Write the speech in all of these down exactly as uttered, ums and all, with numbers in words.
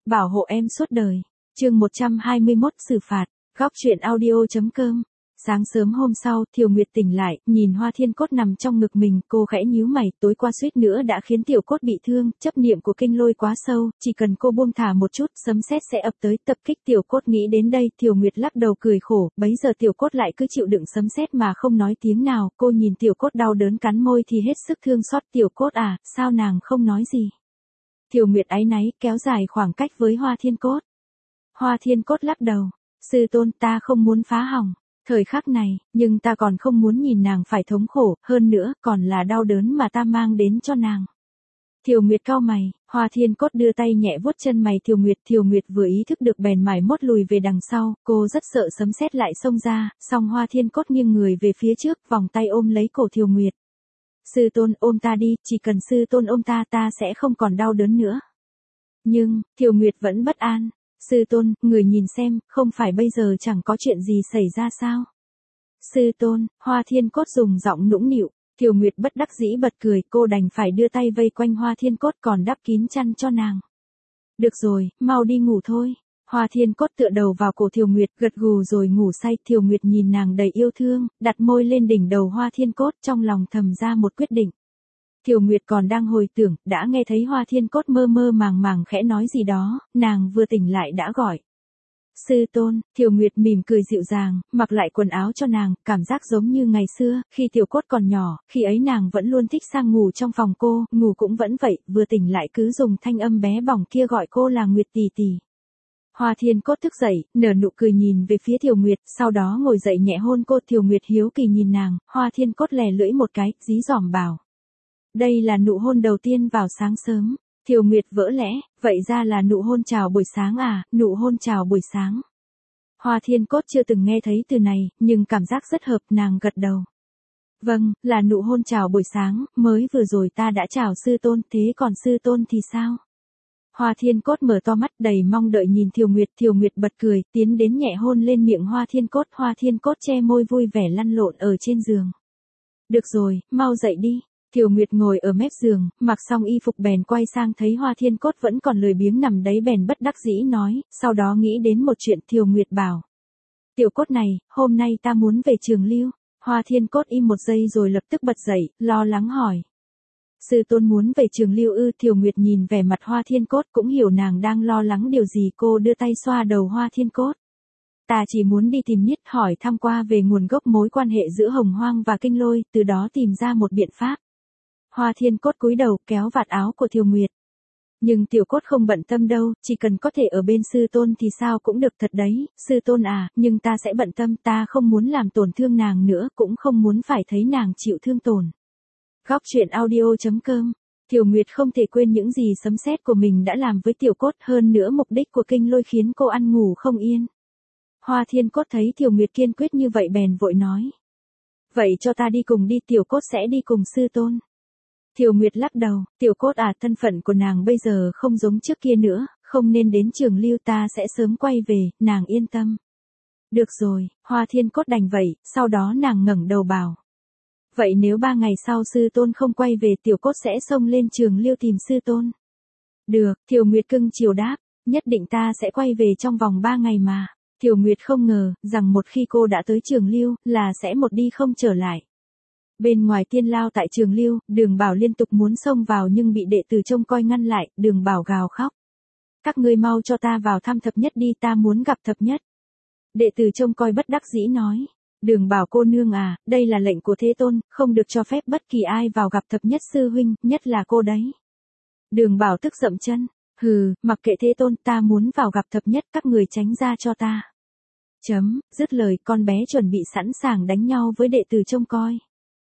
bảo hộ em suốt đời. Chương một trăm hai mươi mốt xử phạt. Góc truyện audio.com. Sáng sớm hôm sau, Thiều Nguyệt tỉnh lại, nhìn Hoa Thiên Cốt nằm trong ngực mình, cô khẽ nhíu mày, tối qua suýt nữa đã khiến Tiểu Cốt bị thương, chấp niệm của Kinh Lôi quá sâu, chỉ cần cô buông thả một chút, sấm sét sẽ ập tới, tập kích Tiểu Cốt. Nghĩ đến đây, Thiều Nguyệt lắc đầu cười khổ, bấy giờ Tiểu Cốt lại cứ chịu đựng sấm sét mà không nói tiếng nào, cô nhìn Tiểu Cốt đau đớn cắn môi thì hết sức thương xót. Tiểu Cốt à, sao nàng không nói gì? Thiều Nguyệt áy náy, kéo dài khoảng cách với Hoa Thiên Cốt. Hoa Thiên Cốt lắc đầu, sư tôn, ta không muốn phá hỏng thời khắc này, nhưng ta còn không muốn nhìn nàng phải thống khổ, hơn nữa, còn là đau đớn mà ta mang đến cho nàng. Thiều Nguyệt cau mày, Hoa Thiên Cốt đưa tay nhẹ vuốt chân mày Thiều Nguyệt, Thiều Nguyệt vừa ý thức được bèn mải mốt lùi về đằng sau, cô rất sợ sấm sét lại xông ra, song Hoa Thiên Cốt nghiêng người về phía trước, vòng tay ôm lấy cổ Thiều Nguyệt. Sư tôn, ôm ta đi, chỉ cần sư tôn ôm ta, ta sẽ không còn đau đớn nữa. Nhưng, Thiều Nguyệt vẫn bất an. Sư tôn, người nhìn xem, không phải bây giờ chẳng có chuyện gì xảy ra sao? Sư tôn, Hoa Thiên Cốt dùng giọng nũng nịu. Thiều Nguyệt bất đắc dĩ bật cười, cô đành phải đưa tay vây quanh Hoa Thiên Cốt còn đắp kín chăn cho nàng. Được rồi, mau đi ngủ thôi. Hoa Thiên Cốt tựa đầu vào cổ Thiều Nguyệt, gật gù rồi ngủ say. Thiều Nguyệt nhìn nàng đầy yêu thương, đặt môi lên đỉnh đầu Hoa Thiên Cốt, trong lòng thầm ra một quyết định. Thiều Nguyệt còn đang hồi tưởng, đã nghe thấy Hoa Thiên Cốt mơ mơ màng màng khẽ nói gì đó, nàng vừa tỉnh lại đã gọi. Sư tôn, Thiều Nguyệt mỉm cười dịu dàng, mặc lại quần áo cho nàng, cảm giác giống như ngày xưa, khi Tiểu Cốt còn nhỏ, khi ấy nàng vẫn luôn thích sang ngủ trong phòng cô, ngủ cũng vẫn vậy, vừa tỉnh lại cứ dùng thanh âm bé bỏng kia gọi cô là Nguyệt tỷ tỷ. Hoa Thiên Cốt thức dậy, nở nụ cười nhìn về phía Thiều Nguyệt, sau đó ngồi dậy nhẹ hôn cô. Thiều Nguyệt hiếu kỳ nhìn nàng, Hoa Thiên Cốt lè lưỡi một cái, dí dỏm bảo. Đây là nụ hôn đầu tiên vào sáng sớm. Thiều Nguyệt vỡ lẽ, vậy ra là nụ hôn chào buổi sáng à, nụ hôn chào buổi sáng. Hoa Thiên Cốt chưa từng nghe thấy từ này, nhưng cảm giác rất hợp, nàng gật đầu. Vâng, là nụ hôn chào buổi sáng, mới vừa rồi ta đã chào sư tôn, thế còn sư tôn thì sao? Hoa Thiên Cốt mở to mắt đầy mong đợi nhìn Thiều Nguyệt, Thiều Nguyệt bật cười, tiến đến nhẹ hôn lên miệng Hoa Thiên Cốt, Hoa Thiên Cốt che môi vui vẻ lăn lộn ở trên giường. Được rồi, mau dậy đi. Thiều Nguyệt ngồi ở mép giường, mặc xong y phục bèn quay sang thấy Hoa Thiên Cốt vẫn còn lười biếng nằm đấy bèn bất đắc dĩ nói, sau đó nghĩ đến một chuyện. Thiều Nguyệt bảo. Tiểu Cốt này, hôm nay ta muốn về Trường Lưu. Hoa Thiên Cốt im một giây rồi lập tức bật dậy, lo lắng hỏi. Sư tôn muốn về Trường Lưu ư? Thiều Nguyệt nhìn vẻ mặt Hoa Thiên Cốt cũng hiểu nàng đang lo lắng điều gì, cô đưa tay xoa đầu Hoa Thiên Cốt. Ta chỉ muốn đi tìm Niết hỏi thăm qua về nguồn gốc mối quan hệ giữa Hồng Hoang và Kinh Lôi, từ đó tìm ra một biện pháp. Hoa Thiên Cốt cúi đầu kéo vạt áo của Thiều Nguyệt. Nhưng Tiểu Cốt không bận tâm đâu, chỉ cần có thể ở bên sư tôn thì sao cũng được thật đấy, sư tôn à, nhưng ta sẽ bận tâm, ta không muốn làm tổn thương nàng nữa, cũng không muốn phải thấy nàng chịu thương tổn. Góc truyện audio.com. Thiều Nguyệt không thể quên những gì sấm sét của mình đã làm với Tiểu Cốt, hơn nữa mục đích của Kinh Lôi khiến cô ăn ngủ không yên. Hoa Thiên Cốt thấy Thiều Nguyệt kiên quyết như vậy bèn vội nói. Vậy cho ta đi cùng đi, Tiểu Cốt sẽ đi cùng sư tôn. Thiều Nguyệt lắc đầu, Tiểu Cốt à, thân phận của nàng bây giờ không giống trước kia nữa, không nên đến Trường Lưu, ta sẽ sớm quay về, nàng yên tâm. Được rồi, Hoa Thiên Cốt đành vậy, sau đó nàng ngẩng đầu bảo. Vậy nếu ba ngày sau sư tôn không quay về, Tiểu Cốt sẽ xông lên Trường Lưu tìm sư tôn. Được, Thiều Nguyệt cưng chiều đáp, nhất định ta sẽ quay về trong vòng ba ngày mà. Thiều Nguyệt không ngờ, rằng một khi cô đã tới Trường Lưu, là sẽ một đi không trở lại. Bên ngoài tiên lao tại Trường Lưu, Đường Bảo liên tục muốn xông vào nhưng bị đệ tử trông coi ngăn lại, Đường Bảo gào khóc. Các ngươi mau cho ta vào thăm Thập Nhất đi, ta muốn gặp Thập Nhất. Đệ tử trông coi bất đắc dĩ nói. Đường Bảo cô nương à, đây là lệnh của Thế Tôn, không được cho phép bất kỳ ai vào gặp Thập Nhất sư huynh, nhất là cô đấy. Đường Bảo tức dậm chân. Hừ, mặc kệ Thế Tôn, ta muốn vào gặp Thập Nhất, các người tránh ra cho ta. Chấm, dứt lời, con bé chuẩn bị sẵn sàng đánh nhau với đệ tử trông coi.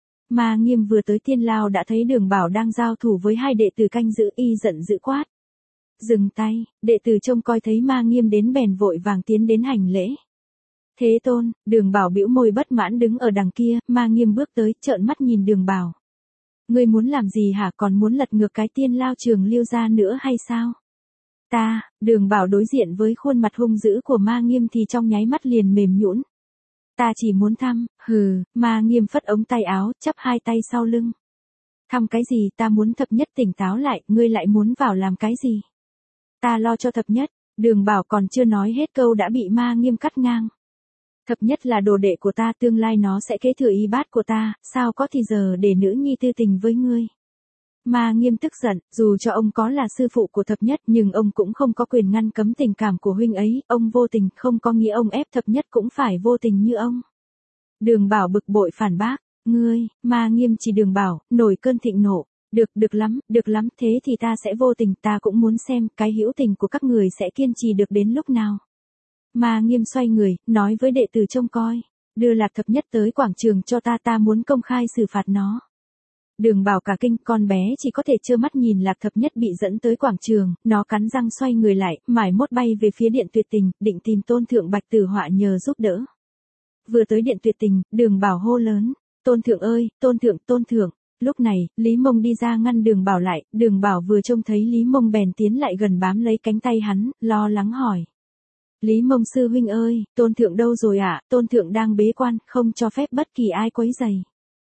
Ma Nghiêm vừa tới tiên lao đã thấy Đường Bảo đang giao thủ với hai đệ tử canh giữ, y giận dữ quát. Dừng tay, đệ tử trông coi thấy Ma Nghiêm đến bèn vội vàng tiến đến hành lễ. Thế Tôn, Đường Bảo bĩu môi bất mãn đứng ở đằng kia, Ma Nghiêm bước tới, trợn mắt nhìn Đường Bảo. Ngươi muốn làm gì hả, còn muốn lật ngược cái tiên lao Trường Lưu ra nữa hay sao? Ta, Đường Bảo đối diện với khuôn mặt hung dữ của Ma Nghiêm thì trong nháy mắt liền mềm nhũn. Ta chỉ muốn thăm, hừ, Ma Nghiêm phất ống tay áo, chắp hai tay sau lưng. Thăm cái gì, ta muốn Thập Nhất tỉnh táo lại, ngươi lại muốn vào làm cái gì? ta lo cho thập nhất. Đường Bảo còn chưa nói hết câu đã bị Ma Nghiêm cắt ngang. Thập nhất là đồ đệ của ta, tương lai nó sẽ kế thừa y bát của ta, sao có thì giờ để nữ nhi tư tình với ngươi. Ma Nghiêm tức giận, dù cho ông có là sư phụ của thập nhất nhưng ông cũng không có quyền ngăn cấm tình cảm của huynh ấy, ông vô tình không có nghĩa ông ép thập nhất cũng phải vô tình như ông. Đường Bảo bực bội phản bác, ngươi, Ma Nghiêm chỉ Đường Bảo, nổi cơn thịnh nộ. Được, được lắm, được lắm, thế thì ta sẽ vô tình, ta cũng muốn xem cái hữu tình của các người sẽ kiên trì được đến lúc nào. Ma Nghiêm xoay người, nói với đệ tử trông coi, đưa Lạc Thập Nhất tới quảng trường cho ta, ta muốn công khai xử phạt nó. Đường Bảo cả kinh, con bé chỉ có thể trơ mắt nhìn Lạc Thập Nhất bị dẫn tới quảng trường, nó cắn răng xoay người lại, mải mốt bay về phía Điện Tuyệt Tình, định tìm Tôn Thượng Bạch Tử Họa nhờ giúp đỡ. Vừa tới Điện Tuyệt Tình, Đường Bảo hô lớn, Tôn Thượng ơi, Tôn Thượng, Tôn Thượng. Lúc này, Lý Mông đi ra ngăn Đường Bảo lại, Đường Bảo vừa trông thấy Lý Mông bèn tiến lại gần bám lấy cánh tay hắn, lo lắng hỏi. Lý Mông sư huynh ơi, Tôn Thượng đâu rồi ạ, à? Tôn Thượng đang bế quan, không cho phép bất kỳ ai quấy rầy.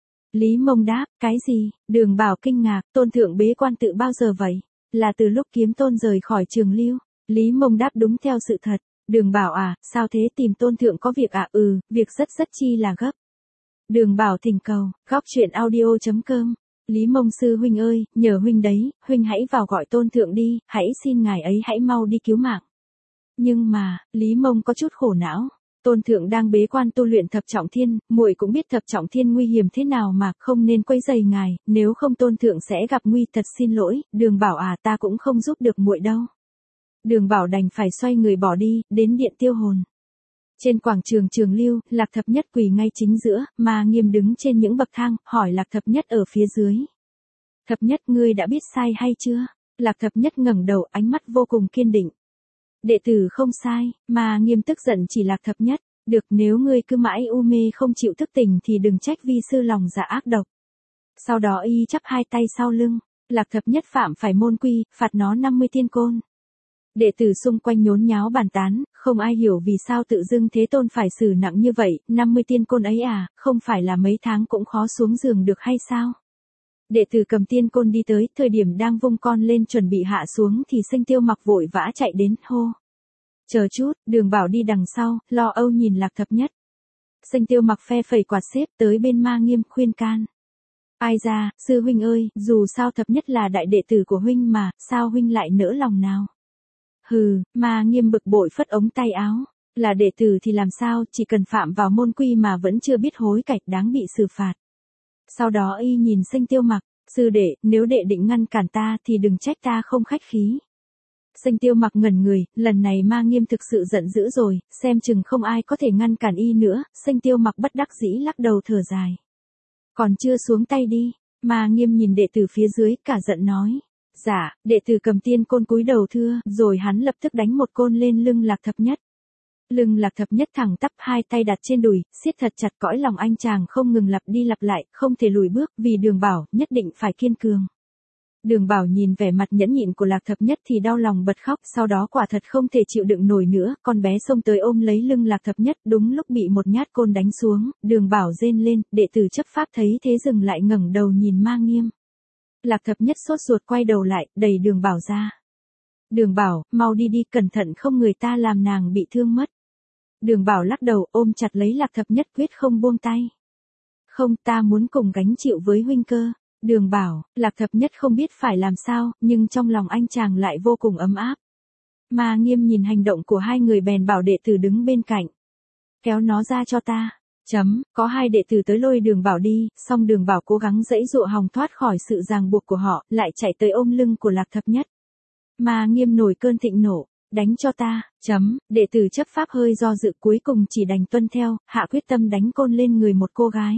Lý Mông đáp, cái gì? Đường Bảo kinh ngạc, Tôn Thượng bế quan tự bao giờ vậy? Là từ lúc Kiếm Tôn rời khỏi Trường Lưu. Lý Mông đáp đúng theo sự thật. Đường Bảo à, sao thế, tìm Tôn Thượng có việc ạ? À? Ừ, việc rất rất chi là gấp. Đường Bảo thỉnh cầu, góc truyện audio chấm com. Lý Mông sư huynh ơi, nhờ huynh đấy, huynh hãy vào gọi Tôn Thượng đi, hãy xin ngài ấy hãy mau đi cứu mạng. Nhưng mà, Lý Mông có chút khổ não. Tôn Thượng đang bế quan tu luyện thập trọng thiên, muội cũng biết thập trọng thiên nguy hiểm thế nào mà không nên quấy rầy ngài, nếu không Tôn Thượng sẽ gặp nguy, thật xin lỗi. Đường Bảo à, ta cũng không giúp được muội đâu. Đường Bảo đành phải xoay người bỏ đi, đến điện tiêu hồn. Trên quảng trường Trường Lưu, Lạc Thập Nhất quỳ ngay chính giữa, Ma Nghiêm đứng trên những bậc thang, hỏi Lạc Thập Nhất ở phía dưới. Thập Nhất, ngươi đã biết sai hay chưa? Lạc Thập Nhất ngẩng đầu, ánh mắt vô cùng kiên định. Đệ tử không sai. Ma Nghiêm tức giận chỉ Lạc Thập Nhất. Được, nếu ngươi cứ mãi u mê không chịu thức tỉnh thì đừng trách vi sư lòng dạ ác độc. Sau đó y chắp hai tay sau lưng. Lạc Thập Nhất phạm phải môn quy, phạt nó năm mươi tiên côn. Đệ tử xung quanh nhốn nháo bàn tán, không ai hiểu vì sao tự dưng Thế Tôn phải xử nặng như vậy, năm mươi tiên côn ấy à, không phải là mấy tháng cũng khó xuống giường được hay sao? Đệ tử cầm tiên côn đi tới, thời điểm đang vung con lên chuẩn bị hạ xuống thì Sinh Tiêu Mặc vội vã chạy đến, hô. Chờ chút, Đường Bảo đi đằng sau, lo âu nhìn Lạc Thập Nhất. Sinh Tiêu Mặc phe phẩy quạt xếp tới bên Ma Nghiêm khuyên can. Ai ra, sư huynh ơi, dù sao Thập Nhất là đại đệ tử của huynh mà, sao huynh lại nỡ lòng nào? Hừ, Ma Nghiêm bực bội phất ống tay áo. Là đệ tử thì làm sao, chỉ cần phạm vào môn quy mà vẫn chưa biết hối cải, đáng bị xử phạt. Sau đó y nhìn Sinh Tiêu Mặc, sư đệ, nếu đệ định ngăn cản ta thì đừng trách ta không khách khí. Sinh Tiêu Mặc ngẩn người, lần này Ma Nghiêm thực sự giận dữ rồi, xem chừng không ai có thể ngăn cản y nữa. Sinh Tiêu Mặc bất đắc dĩ lắc đầu thở dài. Còn chưa xuống tay đi. Ma Nghiêm nhìn đệ tử phía dưới, cả giận nói. Dạ, đệ tử cầm tiên côn cúi đầu thưa, rồi hắn lập tức đánh một côn lên lưng Lạc Thập Nhất. Lưng Lạc Thập Nhất thẳng tắp, hai tay đặt trên đùi, siết thật chặt, cõi lòng anh chàng không ngừng lặp đi lặp lại, không thể lùi bước, vì Đường Bảo nhất định phải kiên cường. Đường Bảo nhìn vẻ mặt nhẫn nhịn của Lạc Thập Nhất thì đau lòng bật khóc, sau đó quả thật không thể chịu đựng nổi nữa, con bé xông tới ôm lấy lưng Lạc Thập Nhất, đúng lúc bị một nhát côn đánh xuống, Đường Bảo rên lên, đệ tử chấp pháp thấy thế dừng lại ngẩng đầu nhìn Ma Nghiêm. Lạc Thập Nhất sốt ruột quay đầu lại, đẩy Đường Bảo ra. Đường Bảo, mau đi đi, cẩn thận không người ta làm nàng bị thương mất. Đường Bảo lắc đầu, ôm chặt lấy Lạc Thập Nhất, quyết không buông tay. Không, ta muốn cùng gánh chịu với huynh cơ. Đường Bảo, Lạc Thập Nhất không biết phải làm sao, nhưng trong lòng anh chàng lại vô cùng ấm áp. Ma Nghiêm nhìn hành động của hai người bèn bảo đệ tử đứng bên cạnh. Kéo nó ra cho ta. Chấm, có hai đệ tử tới lôi Đường Bảo đi, song Đường Bảo cố gắng giãy giụa hòng thoát khỏi sự ràng buộc của họ, lại chạy tới ôm lưng của Lạc Thập Nhất. Ma Nghiêm nổi cơn thịnh nộ, đánh cho ta. Chấm, đệ tử chấp pháp hơi do dự, cuối cùng chỉ đành tuân theo, hạ quyết tâm đánh côn lên người một cô gái.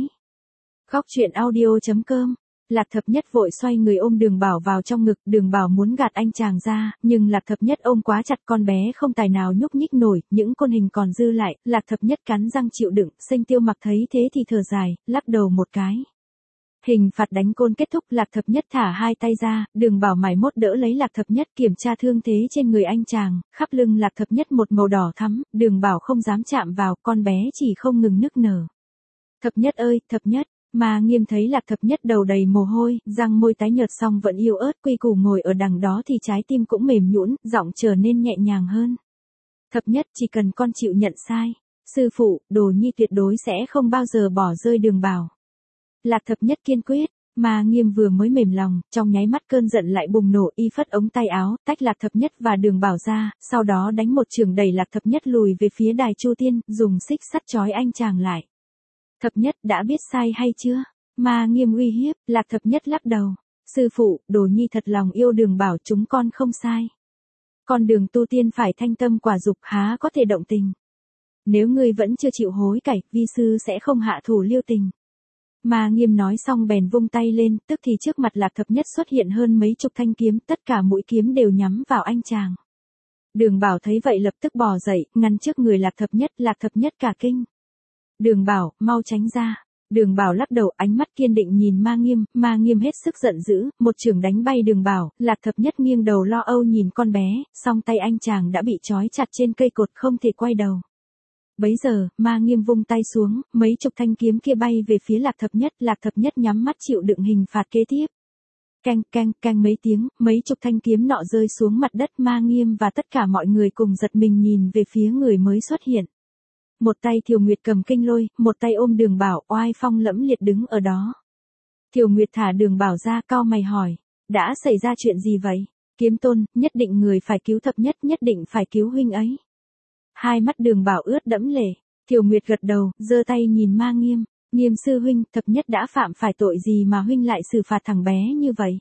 Góc truyện audio chấm com. Lạc Thập Nhất vội xoay người ôm Đường Bảo vào trong ngực, Đường Bảo muốn gạt anh chàng ra, nhưng Lạc Thập Nhất ôm quá chặt, con bé không tài nào nhúc nhích nổi, những côn hình còn dư lại, Lạc Thập Nhất cắn răng chịu đựng. Sinh Tiêu Mặc thấy thế thì thở dài, lắc đầu một cái. Hình phạt đánh côn kết thúc, Lạc Thập Nhất thả hai tay ra, Đường Bảo mải mốt đỡ lấy Lạc Thập Nhất, kiểm tra thương thế trên người anh chàng, khắp lưng Lạc Thập Nhất một màu đỏ thắm, Đường Bảo không dám chạm vào, con bé chỉ không ngừng nức nở. Thập Nhất ơi, Thập Nhất. Ma Nghiêm thấy Lạc Thập Nhất đầu đầy mồ hôi, răng môi tái nhợt xong vẫn yếu ớt quy củ ngồi ở đằng đó thì trái tim cũng mềm nhũn, giọng trở nên nhẹ nhàng hơn. Thập Nhất, chỉ cần con chịu nhận sai, sư phụ, Đồ Nhi tuyệt đối sẽ không bao giờ bỏ rơi Đường Bảo. Lạc Thập Nhất kiên quyết. Ma Nghiêm vừa mới mềm lòng, trong nháy mắt cơn giận lại bùng nổ, y phất ống tay áo, tách Lạc Thập Nhất và Đường Bảo ra, sau đó đánh một chưởng đẩy Lạc Thập Nhất lùi về phía đài Chu Tiên, dùng xích sắt trói anh chàng lại. Thập Nhất đã biết sai hay chưa? Ma Nghiêm uy hiếp. Lạc Thập Nhất lắc đầu. Sư phụ, Đồ Nhi thật lòng yêu Đường Bảo, chúng con không sai. Con đường tu tiên phải thanh tâm quả dục, há có thể động tình. Nếu ngươi vẫn chưa chịu hối cải, vi sư sẽ không hạ thủ lưu tình. Ma Nghiêm nói xong bèn vung tay lên, tức thì trước mặt Lạc Thập Nhất xuất hiện hơn mấy chục thanh kiếm, tất cả mũi kiếm đều nhắm vào anh chàng. Đường Bảo thấy vậy lập tức bò dậy, ngăn trước người Lạc Thập Nhất, Lạc Thập Nhất cả kinh. Đường Bảo, mau tránh ra. Đường Bảo lắc đầu, ánh mắt kiên định nhìn Ma Nghiêm, Ma Nghiêm hết sức giận dữ, một chưởng đánh bay Đường Bảo, Lạc Thập Nhất nghiêng đầu lo âu nhìn con bé, song tay anh chàng đã bị trói chặt trên cây cột không thể quay đầu. Bấy giờ, Ma Nghiêm vung tay xuống, mấy chục thanh kiếm kia bay về phía Lạc Thập Nhất, Lạc Thập Nhất nhắm mắt chịu đựng hình phạt kế tiếp. Canh canh canh mấy tiếng, mấy chục thanh kiếm nọ rơi xuống mặt đất, Ma Nghiêm và tất cả mọi người cùng giật mình nhìn về phía người mới xuất hiện. Một tay Thiều Nguyệt cầm kinh lôi, một tay ôm Đường Bảo, oai phong lẫm liệt đứng ở đó. Thiều Nguyệt thả Đường Bảo ra, cau mày hỏi, đã xảy ra chuyện gì vậy? Kiếm Tôn, nhất định người phải cứu Thập Nhất, nhất định phải cứu huynh ấy. Hai mắt Đường Bảo ướt đẫm lệ. Thiều Nguyệt gật đầu, giơ tay nhìn Ma Nghiêm. Nghiêm sư huynh, Thập Nhất đã phạm phải tội gì mà huynh lại xử phạt thằng bé như vậy?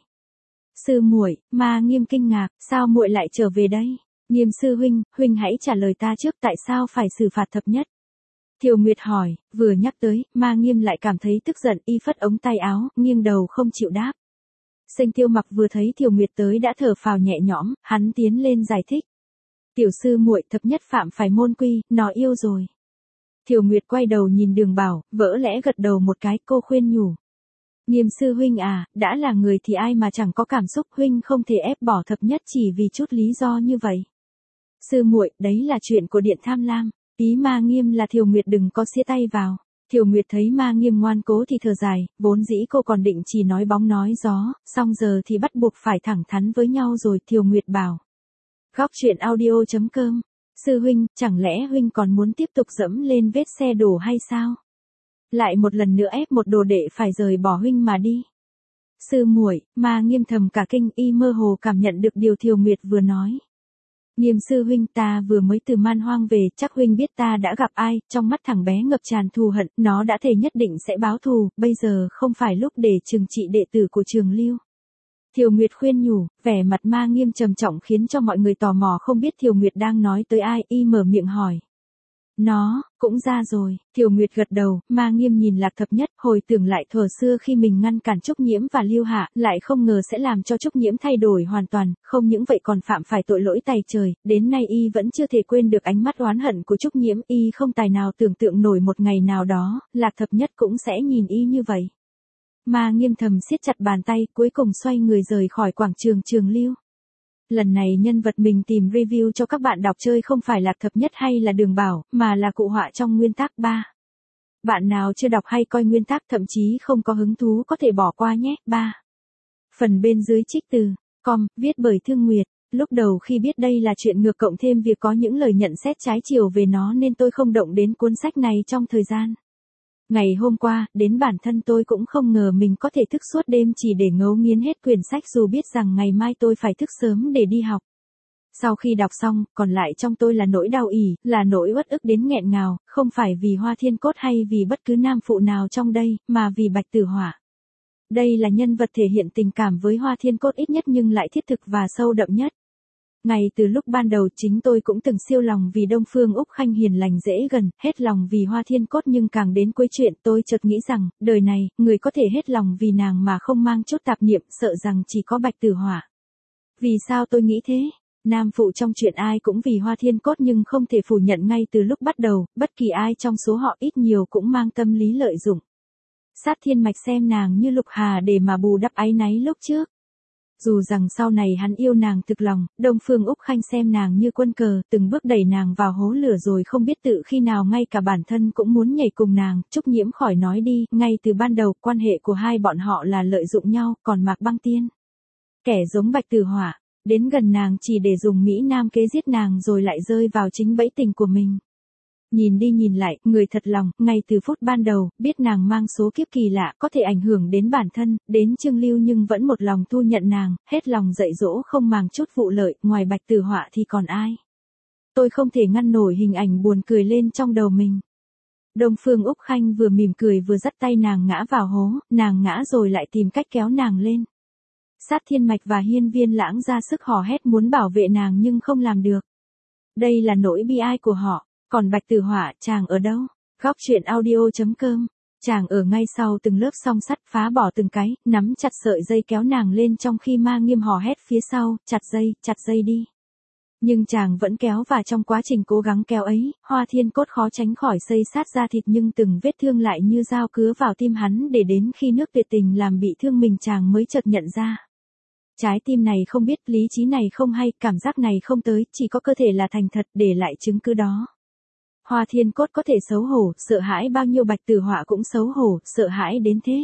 Sư muội, Ma Nghiêm kinh ngạc, sao muội lại trở về đây? Nghiêm sư huynh, huynh hãy trả lời ta trước, tại sao phải xử phạt Thập Nhất? Thiều Nguyệt hỏi, vừa nhắc tới, Ma Nghiêm lại cảm thấy tức giận, y phất ống tay áo, nghiêng đầu không chịu đáp. Sênh Tiêu Mặc vừa thấy Thiều Nguyệt tới đã thở phào nhẹ nhõm, hắn tiến lên giải thích. Tiểu sư muội, Thập Nhất phạm phải môn quy, nó yêu rồi. Thiều Nguyệt quay đầu nhìn Đường Bảo, vỡ lẽ gật đầu một cái, cô khuyên nhủ. Nghiêm sư huynh à, đã là người thì ai mà chẳng có cảm xúc, huynh không thể ép bỏ Thập Nhất chỉ vì chút lý do như vậy. Sư muội, đấy là chuyện của Điện Tham Lam, ý Ma Nghiêm là Thiều Nguyệt đừng có xía tay vào. Thiều Nguyệt thấy Ma Nghiêm ngoan cố thì thở dài, vốn dĩ cô còn định chỉ nói bóng nói gió, song giờ thì bắt buộc phải thẳng thắn với nhau rồi. Thiều Nguyệt bảo. Góc truyện audio chấm com. Sư huynh, chẳng lẽ huynh còn muốn tiếp tục dẫm lên vết xe đổ hay sao? Lại một lần nữa ép một đồ đệ phải rời bỏ huynh mà đi. Sư muội, Ma Nghiêm thầm cả kinh, y mơ hồ cảm nhận được điều Thiều Nguyệt vừa nói. Nghiêm sư huynh, ta vừa mới từ Man Hoang về, chắc huynh biết ta đã gặp ai, trong mắt thằng bé ngập tràn thù hận, nó đã thề nhất định sẽ báo thù, bây giờ không phải lúc để trừng trị đệ tử của Trường Lưu. Thiều Nguyệt khuyên nhủ, vẻ mặt Ma Nghiêm trầm trọng khiến cho mọi người tò mò không biết Thiều Nguyệt đang nói tới ai, y mở miệng hỏi. Nó, cũng ra rồi. Thiều Nguyệt gật đầu, Ma Nghiêm nhìn Lạc Thập Nhất, hồi tưởng lại thuở xưa khi mình ngăn cản Trúc Nhiễm và Lưu Hạ, lại không ngờ sẽ làm cho Trúc Nhiễm thay đổi hoàn toàn, không những vậy còn phạm phải tội lỗi tày trời, đến nay y vẫn chưa thể quên được ánh mắt oán hận của Trúc Nhiễm, y không tài nào tưởng tượng nổi một ngày nào đó, Lạc Thập Nhất cũng sẽ nhìn y như vậy. Ma Nghiêm thầm siết chặt bàn tay, cuối cùng xoay người rời khỏi quảng trường Trường Lưu. Lần này nhân vật mình tìm review cho các bạn đọc chơi không phải Lạc Thập Nhất hay là Đường Bảo, mà là cụ họa trong nguyên tác ba. Bạn nào chưa đọc hay coi nguyên tác thậm chí không có hứng thú có thể bỏ qua nhé. ba. Phần bên dưới trích từ, com, viết bởi Thương Nguyệt. Lúc đầu khi biết đây là chuyện ngược cộng thêm việc có những lời nhận xét trái chiều về nó nên tôi không động đến cuốn sách này trong thời gian. Ngày hôm qua, đến bản thân tôi cũng không ngờ mình có thể thức suốt đêm chỉ để ngấu nghiến hết quyển sách dù biết rằng ngày mai tôi phải thức sớm để đi học. Sau khi đọc xong, còn lại trong tôi là nỗi đau ỉ, là nỗi uất ức đến nghẹn ngào, không phải vì Hoa Thiên Cốt hay vì bất cứ nam phụ nào trong đây, mà vì Bạch Tử Họa. Đây là nhân vật thể hiện tình cảm với Hoa Thiên Cốt ít nhất nhưng lại thiết thực và sâu đậm nhất. Ngay từ lúc ban đầu chính tôi cũng từng siêu lòng vì Đông Phương Úc Khanh hiền lành dễ gần, hết lòng vì Hoa Thiên Cốt nhưng càng đến cuối chuyện tôi chợt nghĩ rằng, đời này, người có thể hết lòng vì nàng mà không mang chút tạp niệm sợ rằng chỉ có Bạch Tử Họa. Vì sao tôi nghĩ thế? Nam phụ trong chuyện ai cũng vì Hoa Thiên Cốt nhưng không thể phủ nhận ngay từ lúc bắt đầu, bất kỳ ai trong số họ ít nhiều cũng mang tâm lý lợi dụng. Sát Thiên Mạch xem nàng như Lục Hà để mà bù đắp áy náy lúc trước. Dù rằng sau này hắn yêu nàng thực lòng, Đông Phương Úc Khanh xem nàng như quân cờ, từng bước đẩy nàng vào hố lửa rồi không biết tự khi nào ngay cả bản thân cũng muốn nhảy cùng nàng, Trúc Nhiễm khỏi nói đi, ngay từ ban đầu quan hệ của hai bọn họ là lợi dụng nhau, còn Mạc Băng Tiên, kẻ giống Bạch Tử Họa, đến gần nàng chỉ để dùng Mỹ Nam kế giết nàng rồi lại rơi vào chính bẫy tình của mình. Nhìn đi nhìn lại, người thật lòng, ngay từ phút ban đầu, biết nàng mang số kiếp kỳ lạ có thể ảnh hưởng đến bản thân, đến Trương Lưu nhưng vẫn một lòng thu nhận nàng, hết lòng dạy dỗ không màng chút vụ lợi, ngoài Bạch Tử Họa thì còn ai. Tôi không thể ngăn nổi hình ảnh buồn cười lên trong đầu mình. Đông Phương Úc Khanh vừa mỉm cười vừa dắt tay nàng ngã vào hố, nàng ngã rồi lại tìm cách kéo nàng lên. Sát Thiên Mạch và Hiên Viên Lãng ra sức hò hét muốn bảo vệ nàng nhưng không làm được. Đây là nỗi bi ai của họ. Còn Bạch Tử Họa, chàng ở đâu? Góc truyện audio.com. Chàng ở ngay sau từng lớp song sắt, phá bỏ từng cái, nắm chặt sợi dây kéo nàng lên trong khi Ma Nghiêm hò hét phía sau, chặt dây, chặt dây đi. Nhưng chàng vẫn kéo và trong quá trình cố gắng kéo ấy, Hoa Thiên Cốt khó tránh khỏi xây sát ra thịt nhưng từng vết thương lại như dao cứa vào tim hắn để đến khi nước tuyệt tình làm bị thương mình chàng mới chợt nhận ra. Trái tim này không biết, lý trí này không hay, cảm giác này không tới, chỉ có cơ thể là thành thật để lại chứng cứ đó. Hoa Thiên Cốt có thể xấu hổ, sợ hãi bao nhiêu Bạch Tử Họa cũng xấu hổ, sợ hãi đến thế.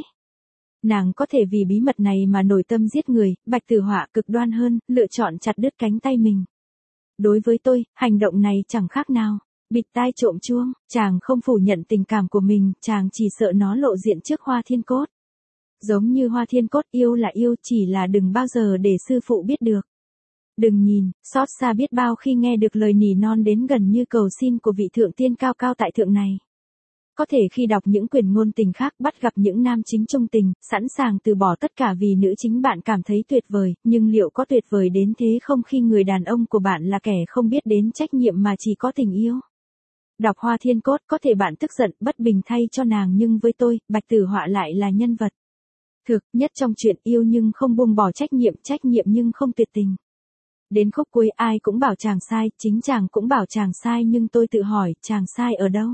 Nàng có thể vì bí mật này mà nổi tâm giết người, Bạch Tử Họa cực đoan hơn, lựa chọn chặt đứt cánh tay mình. Đối với tôi, hành động này chẳng khác nào bịt tai trộm chuông, chàng không phủ nhận tình cảm của mình, chàng chỉ sợ nó lộ diện trước Hoa Thiên Cốt. Giống như Hoa Thiên Cốt, yêu là yêu, chỉ là đừng bao giờ để sư phụ biết được. Đừng nhìn, xót xa biết bao khi nghe được lời nỉ non đến gần như cầu xin của vị thượng tiên cao cao tại thượng này. Có thể khi đọc những quyển ngôn tình khác bắt gặp những nam chính trung tình, sẵn sàng từ bỏ tất cả vì nữ chính bạn cảm thấy tuyệt vời, nhưng liệu có tuyệt vời đến thế không khi người đàn ông của bạn là kẻ không biết đến trách nhiệm mà chỉ có tình yêu? Đọc Hoa Thiên Cốt có thể bạn tức giận, bất bình thay cho nàng nhưng với tôi, Bạch Tử Họa lại là nhân vật thực nhất trong chuyện yêu nhưng không buông bỏ trách nhiệm, trách nhiệm nhưng không tuyệt tình. Đến khúc cuối ai cũng bảo chàng sai, chính chàng cũng bảo chàng sai nhưng tôi tự hỏi, chàng sai ở đâu?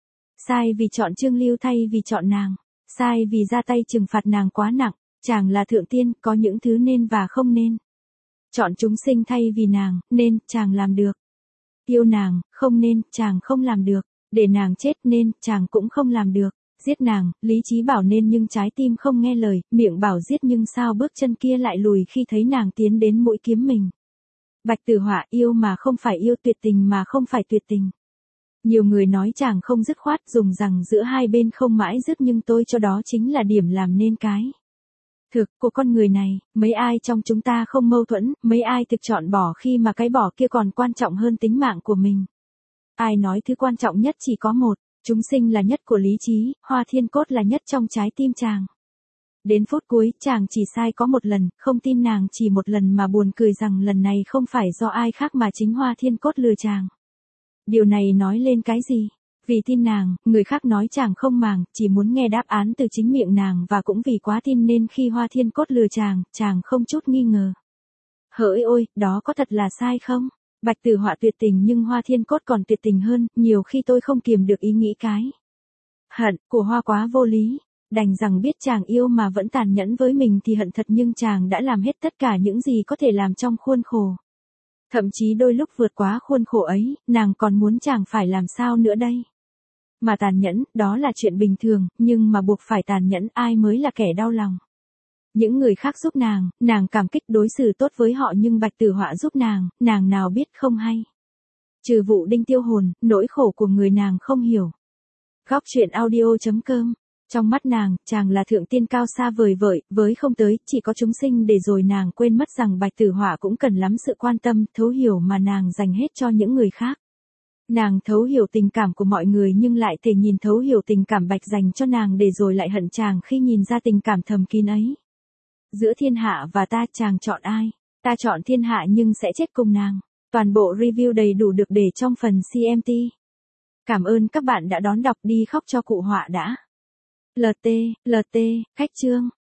Sai vì chọn Trương Lưu thay vì chọn nàng. Sai vì ra tay trừng phạt nàng quá nặng. Chàng là thượng tiên, có những thứ nên và không nên. Chọn chúng sinh thay vì nàng, nên, chàng làm được. Yêu nàng, không nên, chàng không làm được. Để nàng chết nên, chàng cũng không làm được. Giết nàng, lý trí bảo nên nhưng trái tim không nghe lời, miệng bảo giết nhưng sao bước chân kia lại lùi khi thấy nàng tiến đến mũi kiếm mình. Bạch Tử Họa yêu mà không phải yêu, tuyệt tình mà không phải tuyệt tình. Nhiều người nói chàng không dứt khoát, dùng rằng giữa hai bên không mãi dứt nhưng tôi cho đó chính là điểm làm nên cái thực của con người này, mấy ai trong chúng ta không mâu thuẫn, mấy ai thực chọn bỏ khi mà cái bỏ kia còn quan trọng hơn tính mạng của mình. Ai nói thứ quan trọng nhất chỉ có một, chúng sinh là nhất của lý trí, Hoa Thiên Cốt là nhất trong trái tim chàng. Đến phút cuối, chàng chỉ sai có một lần, không tin nàng chỉ một lần mà buồn cười rằng lần này không phải do ai khác mà chính Hoa Thiên Cốt lừa chàng. Điều này nói lên cái gì? Vì tin nàng, người khác nói chàng không màng, chỉ muốn nghe đáp án từ chính miệng nàng và cũng vì quá tin nên khi Hoa Thiên Cốt lừa chàng, chàng không chút nghi ngờ. Hỡi ôi, đó có thật là sai không? Bạch Tử Họa tuyệt tình nhưng Hoa Thiên Cốt còn tuyệt tình hơn, nhiều khi tôi không kiềm được ý nghĩ cái hận của Hoa quá vô lý. Đành rằng biết chàng yêu mà vẫn tàn nhẫn với mình thì hận thật nhưng chàng đã làm hết tất cả những gì có thể làm trong khuôn khổ. Thậm chí đôi lúc vượt quá khuôn khổ ấy, nàng còn muốn chàng phải làm sao nữa đây? Mà tàn nhẫn, đó là chuyện bình thường, nhưng mà buộc phải tàn nhẫn ai mới là kẻ đau lòng. Những người khác giúp nàng, nàng cảm kích đối xử tốt với họ nhưng Bạch Tử Họa giúp nàng, nàng nào biết không hay. Trừ vụ đinh tiêu hồn, nỗi khổ của người nàng không hiểu. Góc truyện audio.com. Trong mắt nàng, chàng là thượng tiên cao xa vời vợi, với không tới, chỉ có chúng sinh để rồi nàng quên mất rằng Bạch Tử Họa cũng cần lắm sự quan tâm, thấu hiểu mà nàng dành hết cho những người khác. Nàng thấu hiểu tình cảm của mọi người nhưng lại thể nhìn thấu hiểu tình cảm Bạch dành cho nàng để rồi lại hận chàng khi nhìn ra tình cảm thầm kín ấy. Giữa thiên hạ và ta chàng chọn ai? Ta chọn thiên hạ nhưng sẽ chết cùng nàng. Toàn bộ review đầy đủ được để trong phần xê em tê. Cảm ơn các bạn đã đón đọc, đi khóc cho cụ Họa đã. lờ tê, lờ tê, khách chương.